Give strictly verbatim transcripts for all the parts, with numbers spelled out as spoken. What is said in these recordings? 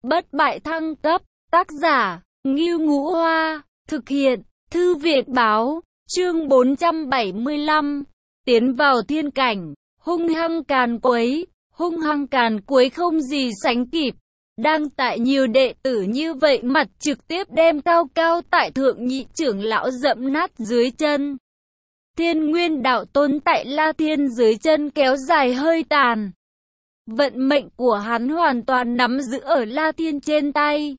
bất bại thăng cấp, tác giả, Ngưu Ngũ Hoa, thực hiện, Thư viện báo, chương bốn trăm bảy mươi lăm, tiến vào thiên cảnh, hung hăng càn quấy, hung hăng càn quấy không gì sánh kịp. Đang tại nhiều đệ tử như vậy mặt trực tiếp đem cao cao tại thượng nhị trưởng lão dẫm nát dưới chân. Thiên Nguyên Đạo Tôn tại La Thiên dưới chân kéo dài hơi tàn. Vận mệnh của hắn hoàn toàn nắm giữ ở La Thiên trên tay.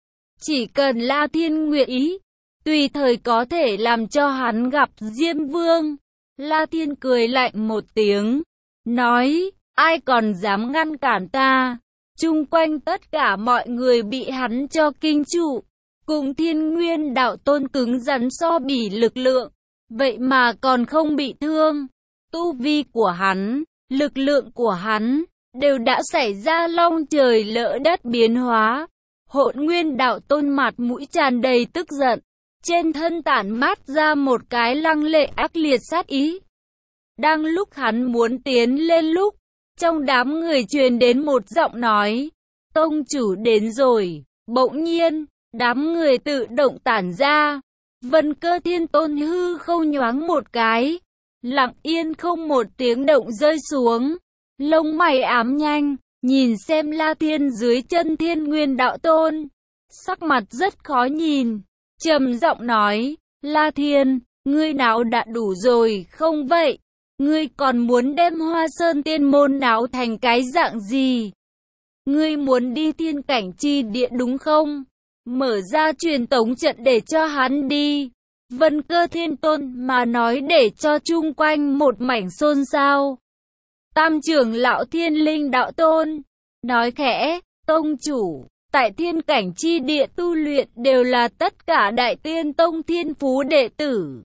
Chỉ cần La Thiên nguyện ý, tùy thời có thể làm cho hắn gặp Diêm Vương. La Thiên cười lạnh một tiếng, nói, ai còn dám ngăn cản ta. Chung quanh tất cả mọi người bị hắn cho kinh trụ. Cùng Thiên Nguyên Đạo Tôn cứng rắn so bì lực lượng, vậy mà còn không bị thương. Tu vi của hắn, lực lượng của hắn, đều đã xảy ra long trời lỡ đất biến hóa. Hỗn Nguyên Đạo Tôn mặt mũi tràn đầy tức giận, trên thân tản mát ra một cái lăng lệ ác liệt sát ý. Đang lúc hắn muốn tiến lên lúc, trong đám người truyền đến một giọng nói, tông chủ đến rồi. Bỗng nhiên, đám người tự động tản ra. Vân Cơ Thiên Tôn hư không nhoáng một cái, lặng yên không một tiếng động rơi xuống. Lông mày ám nhanh, nhìn xem La Thiên dưới chân Thiên Nguyên Đạo Tôn, sắc mặt rất khó nhìn, trầm giọng nói, La Thiên, ngươi nào đã đủ rồi không vậy? Ngươi còn muốn đem Hoa Sơn Tiên Môn náo thành cái dạng gì? Ngươi muốn đi thiên cảnh chi địa đúng không? Mở ra truyền tống trận để cho hắn đi. Vân Cơ Thiên Tôn mà nói để cho chung quanh một mảnh xôn xao. Tam trưởng lão Thiên Linh Đạo Tôn nói khẽ, tông chủ, tại thiên cảnh chi địa tu luyện đều là tất cả Đại Tiên Tông thiên phú đệ tử.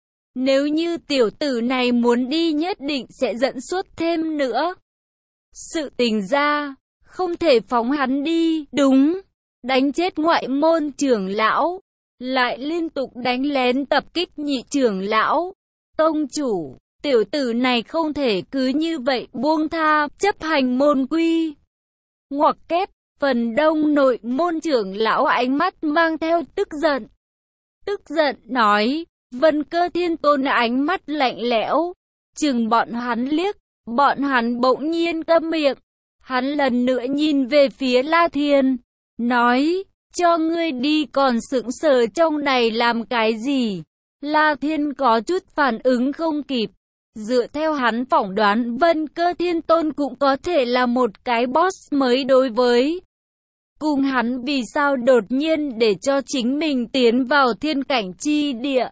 Nếu như tiểu tử này muốn đi nhất định sẽ dẫn xuất thêm nữa. Sự tình ra, không thể phóng hắn đi, đúng, đánh chết ngoại môn trưởng lão, lại liên tục đánh lén tập kích nhị trưởng lão. Tông chủ, tiểu tử này không thể cứ như vậy buông tha, chấp hành môn quy. Ngoặc kép, phần đông nội môn trưởng lão ánh mắt mang theo tức giận. Tức giận nói, Vân Cơ Thiên Tôn ánh mắt lạnh lẽo, chừng bọn hắn liếc, bọn hắn bỗng nhiên câm miệng. Hắn lần nữa nhìn về phía La Thiên, nói, cho ngươi đi còn sững sờ trong này làm cái gì? La Thiên có chút phản ứng không kịp. Dựa theo hắn phỏng đoán, Vân Cơ Thiên Tôn cũng có thể là một cái boss mới đối với cùng hắn, vì sao đột nhiên để cho chính mình tiến vào thiên cảnh chi địa.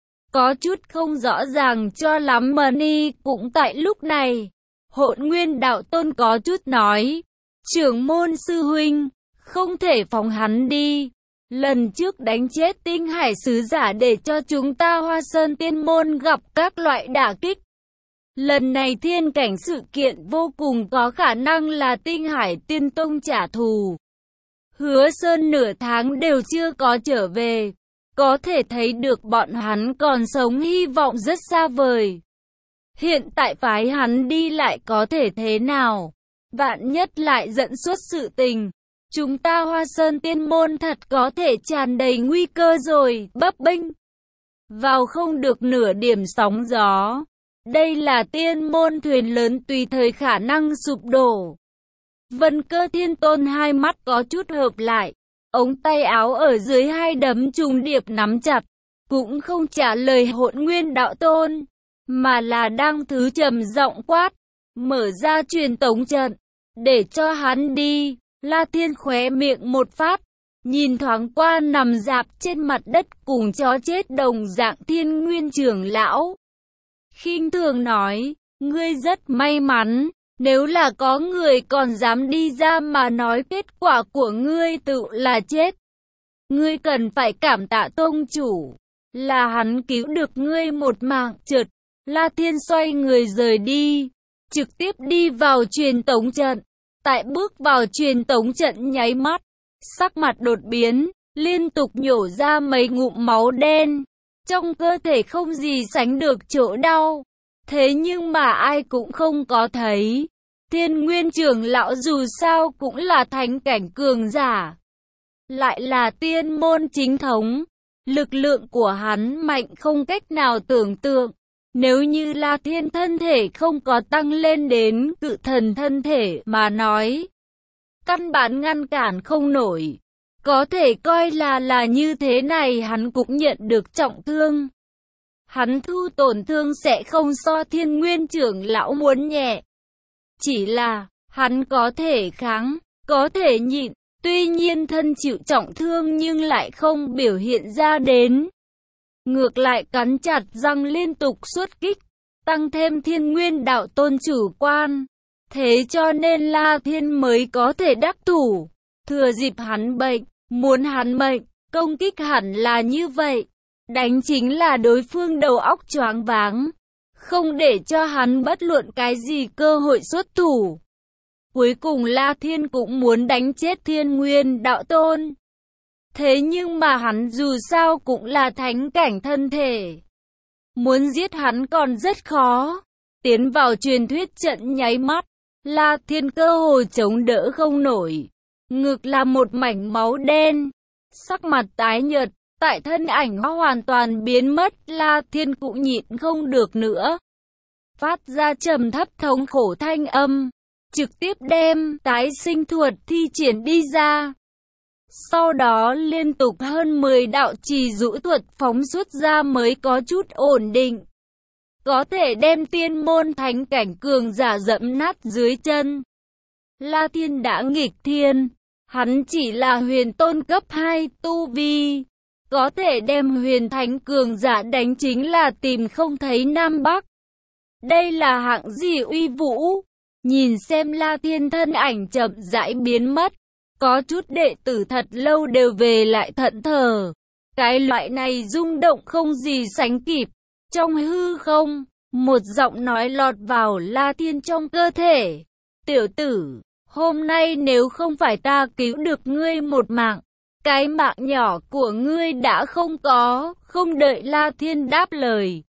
Có chút không rõ ràng cho lắm. Mani cũng tại lúc này, Hỗn Nguyên Đạo Tôn có chút nói, trưởng môn sư huynh, không thể phóng hắn đi. Lần trước đánh chết Tinh Hải sứ giả để cho chúng ta Hoa Sơn Tiên Môn gặp các loại đả kích. Lần này thiên cảnh sự kiện vô cùng có khả năng là Tinh Hải Tiên Tông trả thù. Hứa Sơn nửa tháng đều chưa có trở về, có thể thấy được bọn hắn còn sống hy vọng rất xa vời. Hiện tại phái hắn đi lại có thể thế nào? Vạn nhất lại dẫn xuất sự tình, chúng ta Hoa Sơn Tiên Môn thật có thể tràn đầy nguy cơ rồi, bấp bênh vào không được nửa điểm sóng gió. Đây là tiên môn thuyền lớn tùy thời khả năng sụp đổ. Vân Cơ Thiên Tôn hai mắt có chút hợp lại, ống tay áo ở dưới hai đấm trùng điệp nắm chặt, cũng không trả lời Hỗn Nguyên Đạo Tôn, mà là đang thứ trầm giọng quát, mở ra truyền tống trận, để cho hắn đi. La Thiên khóe miệng một phát, nhìn thoáng qua nằm rạp trên mặt đất cùng chó chết đồng dạng Thiên Nguyên trưởng lão. Khinh thường nói, ngươi rất may mắn, nếu là có người còn dám đi ra mà nói kết quả của ngươi tự là chết. Ngươi cần phải cảm tạ tông chủ, là hắn cứu được ngươi một mạng. Chợt, La Thiên xoay người rời đi, trực tiếp đi vào truyền tống trận. Tại bước vào truyền tống trận nháy mắt, sắc mặt đột biến, liên tục nhổ ra mấy ngụm máu đen. Trong cơ thể không gì sánh được chỗ đau. Thế nhưng mà ai cũng không có thấy. Thiên Nguyên trưởng lão dù sao cũng là thánh cảnh cường giả, lại là tiên môn chính thống. Lực lượng của hắn mạnh không cách nào tưởng tượng. Nếu như La Thiên thân thể không có tăng lên đến cự thần thân thể mà nói, căn bản ngăn cản không nổi. Có thể coi là là như thế này hắn cũng nhận được trọng thương. Hắn thu tổn thương sẽ không so Thiên Nguyên trưởng lão muốn nhẹ. Chỉ là, hắn có thể kháng, có thể nhịn. Tuy nhiên thân chịu trọng thương nhưng lại không biểu hiện ra đến. Ngược lại cắn chặt răng liên tục xuất kích, tăng thêm Thiên Nguyên đạo tôn chủ quan. Thế cho nên La Thiên mới có thể đắc thủ. Thừa dịp hắn bệnh, muốn hắn bệnh, công kích hẳn là như vậy. Đánh chính là đối phương đầu óc choáng váng, không để cho hắn bất luận cái gì cơ hội xuất thủ. Cuối cùng La Thiên cũng muốn đánh chết Thiên Nguyên đạo tôn. Thế nhưng mà hắn dù sao cũng là thánh cảnh thân thể. Muốn giết hắn còn rất khó. Tiến vào truyền thuyết trận nháy mắt, La Thiên cơ hồ chống đỡ không nổi. Ngực là một mảnh máu đen. Sắc mặt tái nhợt, tại thân ảnh hoàn toàn biến mất, La Thiên cũng nhịn không được nữa. Phát ra trầm thấp thống khổ thanh âm, trực tiếp đem tái sinh thuật thi triển đi ra. Sau đó liên tục hơn mười đạo trì dụ thuật phóng xuất ra mới có chút ổn định. Có thể đem tiên môn thánh cảnh cường giả dẫm nát dưới chân. La Thiên đã nghịch thiên, hắn chỉ là huyền tôn cấp hai tu vi. Có thể đem huyền thánh cường giả đánh chính là tìm không thấy Nam Bắc. Đây là hạng gì uy vũ? Nhìn xem La Thiên thân ảnh chậm rãi biến mất. Có chút đệ tử thật lâu đều về lại thẫn thờ. Cái loại này rung động không gì sánh kịp. Trong hư không, một giọng nói lọt vào La Thiên trong cơ thể. Tiểu tử, hôm nay nếu không phải ta cứu được ngươi một mạng, cái mạng nhỏ của ngươi đã không có. Không đợi La Thiên đáp lời,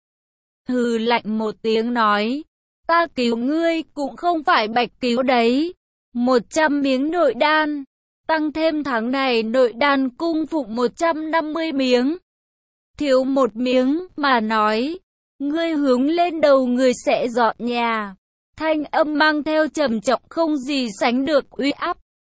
hừ lạnh một tiếng nói, ta cứu ngươi cũng không phải bạch cứu đấy. Một trăm miếng nội đan, tăng thêm tháng này nội đan cung phụng một trăm năm mươi miếng. Thiếu một miếng mà nói, ngươi hướng lên đầu người sẽ dọn nhà. Thanh âm mang theo trầm trọng không gì sánh được uy áp.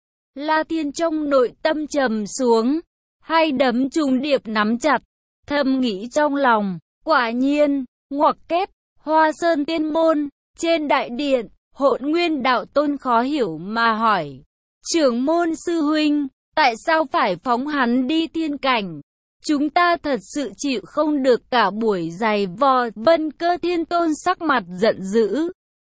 La Thiên trong nội tâm trầm xuống, hai đấm trùng điệp nắm chặt, thầm nghĩ trong lòng, quả nhiên, ngoặc kép, Hoa Sơn Tiên Môn, trên đại điện, Hỗn Nguyên đạo tôn khó hiểu mà hỏi, trưởng môn sư huynh, tại sao phải phóng hắn đi tiên cảnh? Chúng ta thật sự chịu không được cả buổi giày vò. Vân Cơ Thiên Tôn sắc mặt giận dữ,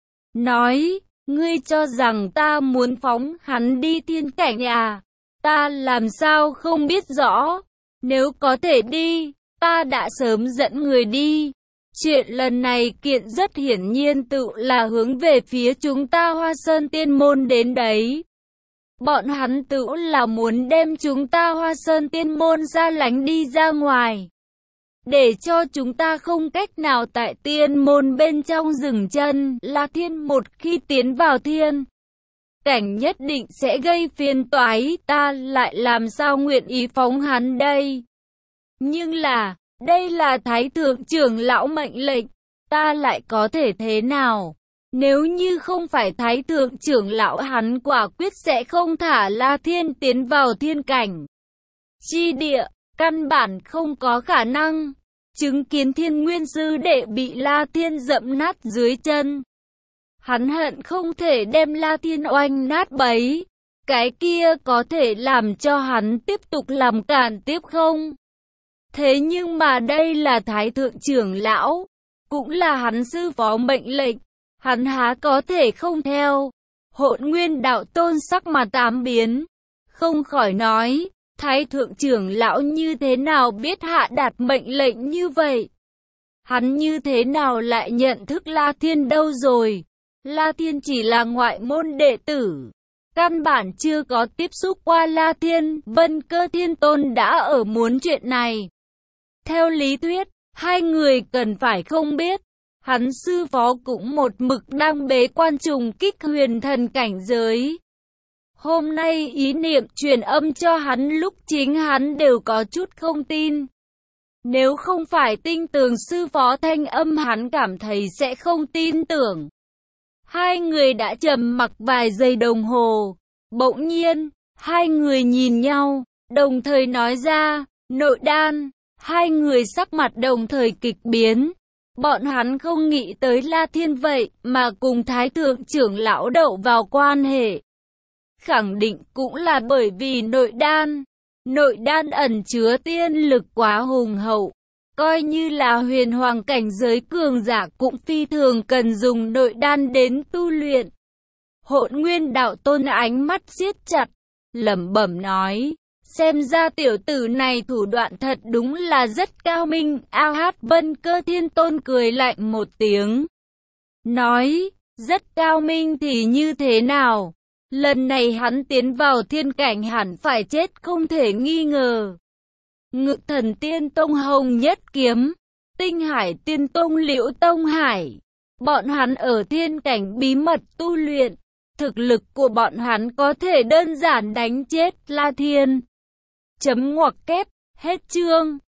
nói, ngươi cho rằng ta muốn phóng hắn đi tiên cảnh à? Ta làm sao không biết rõ? Nếu có thể đi, ta đã sớm dẫn người đi. Chuyện lần này kiện rất hiển nhiên tự là hướng về phía chúng ta Hoa Sơn Tiên Môn đến đấy. Bọn hắn tự là muốn đem chúng ta Hoa Sơn Tiên Môn ra lánh đi ra ngoài, để cho chúng ta không cách nào tại tiên môn bên trong dừng chân. La Thiên một khi tiến vào thiên cảnh nhất định sẽ gây phiền toái, ta lại làm sao nguyện ý phóng hắn đây? Nhưng là, đây là Thái Thượng trưởng lão mệnh lệnh, ta lại có thể thế nào? Nếu như không phải Thái Thượng trưởng lão, hắn quả quyết sẽ không thả La Thiên tiến vào thiên cảnh chi địa, căn bản không có khả năng. Chứng kiến Thiên Nguyên sư đệ bị La Thiên dẫm nát dưới chân, hắn hận không thể đem La Thiên oanh nát bấy. Cái kia có thể làm cho hắn tiếp tục làm cản tiếp không? Thế nhưng mà đây là Thái Thượng trưởng lão, cũng là hắn sư phó mệnh lệnh, hắn há có thể không theo? Hỗn Nguyên đạo tôn sắc mặt tám biến, không khỏi nói, Thái Thượng trưởng lão như thế nào biết hạ đạt mệnh lệnh như vậy? Hắn như thế nào lại nhận thức La Thiên đâu rồi? La Thiên chỉ là ngoại môn đệ tử, căn bản chưa có tiếp xúc qua La Thiên. Vân Cơ Thiên Tôn đã ở muốn chuyện này. Theo lý thuyết, hai người cần phải không biết. hắn sư phó cũng một mực đang bế quan trùng kích huyền thần cảnh giới. Hôm nay ý niệm truyền âm cho hắn lúc chính hắn đều có chút không tin. Nếu không phải tinh tường sư phó thanh âm hắn cảm thấy sẽ không tin tưởng. Hai người đã trầm mặc vài giây đồng hồ. Bỗng nhiên, hai người nhìn nhau, đồng thời nói ra, nội đan. Hai người sắc mặt đồng thời kịch biến. Bọn hắn không nghĩ tới La Thiên vậy mà cùng Thái Thượng trưởng lão đậu vào quan hệ. Khẳng định cũng là bởi vì nội đan. Nội đan ẩn chứa tiên lực quá hùng hậu. Coi như là huyền hoàng cảnh giới cường giả cũng phi thường cần dùng nội đan đến tu luyện. Hỗn Nguyên đạo tôn ánh mắt siết chặt, lẩm bẩm nói. Xem ra tiểu tử này thủ đoạn thật đúng là rất cao minh. A Hát Vân Cơ Thiên Tôn cười lạnh một tiếng. Nói, rất cao minh thì như thế nào? Lần này hắn tiến vào thiên cảnh hẳn phải chết không thể nghi ngờ. Ngự Thần Tiên Tông Hồng Nhất Kiếm, Tinh Hải Tiên Tông Liễu Tông Hải. Bọn hắn ở thiên cảnh bí mật tu luyện. Thực lực của bọn hắn có thể đơn giản đánh chết La Thiên. Chấm ngoặc kép, hết chương.